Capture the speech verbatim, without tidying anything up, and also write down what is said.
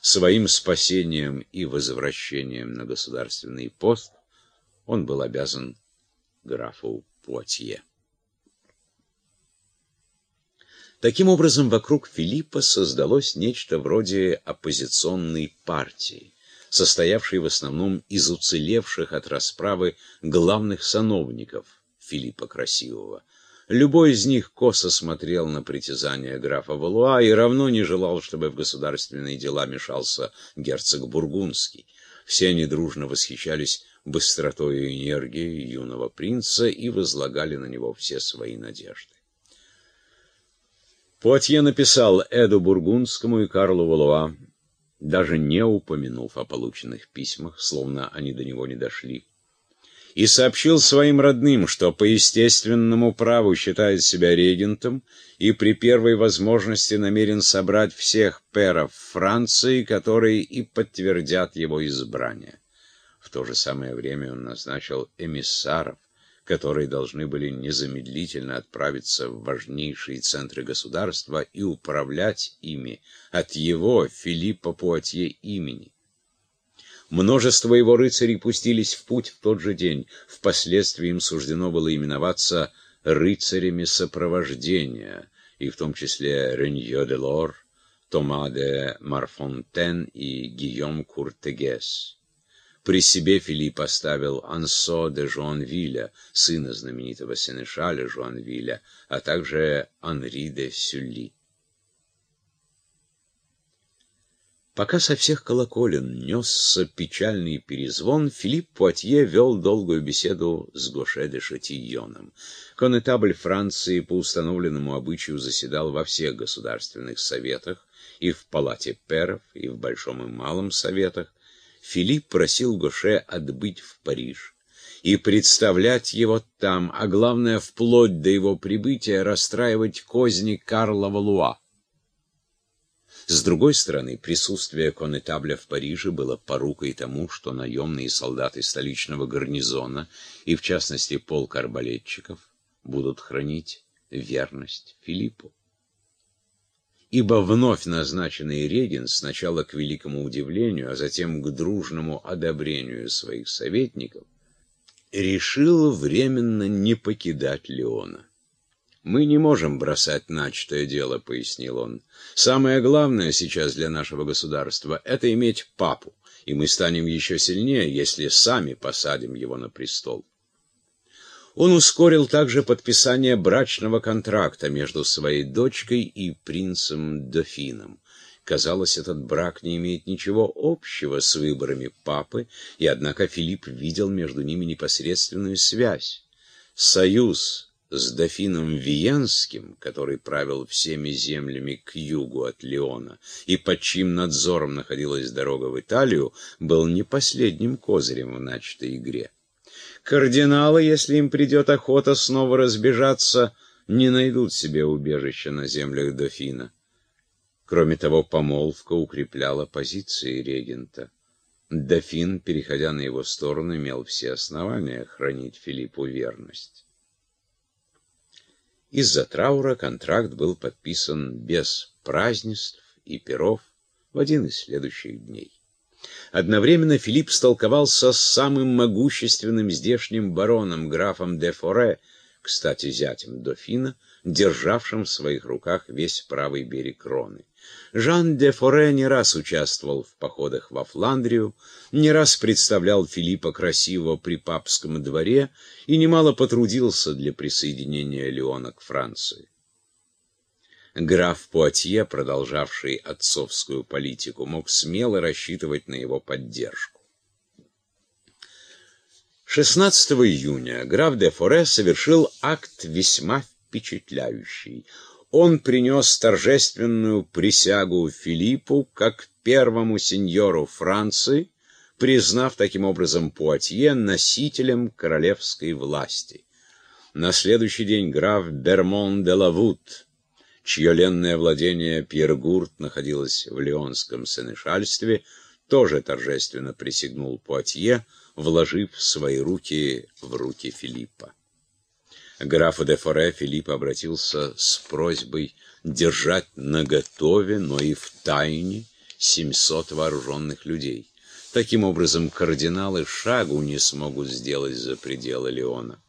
Своим спасением и возвращением на государственный пост он был обязан графу Пуатье. Таким образом, вокруг Филиппа создалось нечто вроде оппозиционной партии, состоявшей в основном из уцелевших от расправы главных сановников Филиппа Красивого. Любой из них косо смотрел на притязания графа Валуа и равно не желал, чтобы в государственные дела мешался герцог Бургундский. Все они дружно восхищались быстротой и энергией юного принца и возлагали на него все свои надежды. Пуатье написал Эду Бургундскому и Карлу Валуа, даже не упомянув о полученных письмах, словно они до него не дошли, и сообщил своим родным, что по естественному праву считает себя регентом и при первой возможности намерен собрать всех пэров Франции, которые и подтвердят его избрание. В то же самое время он назначил эмиссаров, которые должны были незамедлительно отправиться в важнейшие центры государства и управлять ими от его, Филиппа Пуатье, имени. Множество его рыцарей пустились в путь в тот же день. Впоследствии им суждено было именоваться рыцарями сопровождения, и в том числе Ренье де Лор, Тома де Марфонтен и Гийом Куртегес. При себе Филипп оставил Ансо де Жуанвиля, сына знаменитого сенешаля Жуанвиля, а также Анри де Сюлли. Пока со всех колоколен несся печальный перезвон, Филипп Пуатье вел долгую беседу с Гоше де Шатийоном. Коннетабль Франции по установленному обычаю заседал во всех государственных советах, и в палате пэров, и в Большом и Малом советах. Филипп просил Гоше отбыть в Париж и представлять его там, а главное, вплоть до его прибытия, расстраивать козни Карла Валуа. С другой стороны, присутствие коннетабля в Париже было порукой тому, что наемные солдаты столичного гарнизона, и в частности полк арбалетчиков, будут хранить верность Филиппу. Ибо вновь назначенный регент сначала к великому удивлению, а затем к дружному одобрению своих советников, решил временно не покидать Леона. «Мы не можем бросать начатое дело», — пояснил он. «Самое главное сейчас для нашего государства — это иметь папу, и мы станем еще сильнее, если сами посадим его на престол». Он ускорил также подписание брачного контракта между своей дочкой и принцем-дофином. Казалось, этот брак не имеет ничего общего с выборами папы, и однако Филипп видел между ними непосредственную связь. Союз с дофином Виенским, который правил всеми землями к югу от Леона, и под чьим надзором находилась дорога в Италию, был не последним козырем в начатой игре. Кардиналы, если им придет охота снова разбежаться, не найдут себе убежища на землях дофина. Кроме того, помолвка укрепляла позиции регента. Дофин, переходя на его сторону, имел все основания хранить Филиппу верность. Из-за траура контракт был подписан без празднеств и пиров в один из следующих дней. Одновременно Филипп столковался с самым могущественным здешним бароном, графом де Форе, кстати, зятем дофина, державшим в своих руках весь правый берег Роны. Жан де Форе не раз участвовал в походах во Фландрию, не раз представлял Филиппа Красивого при папском дворе и немало потрудился для присоединения Леона к Франции. Граф Пуатье, продолжавший отцовскую политику, мог смело рассчитывать на его поддержку. шестнадцатого июня граф де Форе совершил акт весьма впечатляющий. Он принес торжественную присягу Филиппу как первому сеньору Франции, признав таким образом Пуатье носителем королевской власти. На следующий день граф Бермон де Лавут, чье ленное владение Пьергурт находилось в Леонском сенешальстве, тоже торжественно присягнул Пуатье, вложив свои руки в руки Филиппа. Графу де Форе Филипп обратился с просьбой держать наготове, но и в тайне, семьсот вооруженных людей. Таким образом, кардиналы шагу не смогут сделать за пределы Леона.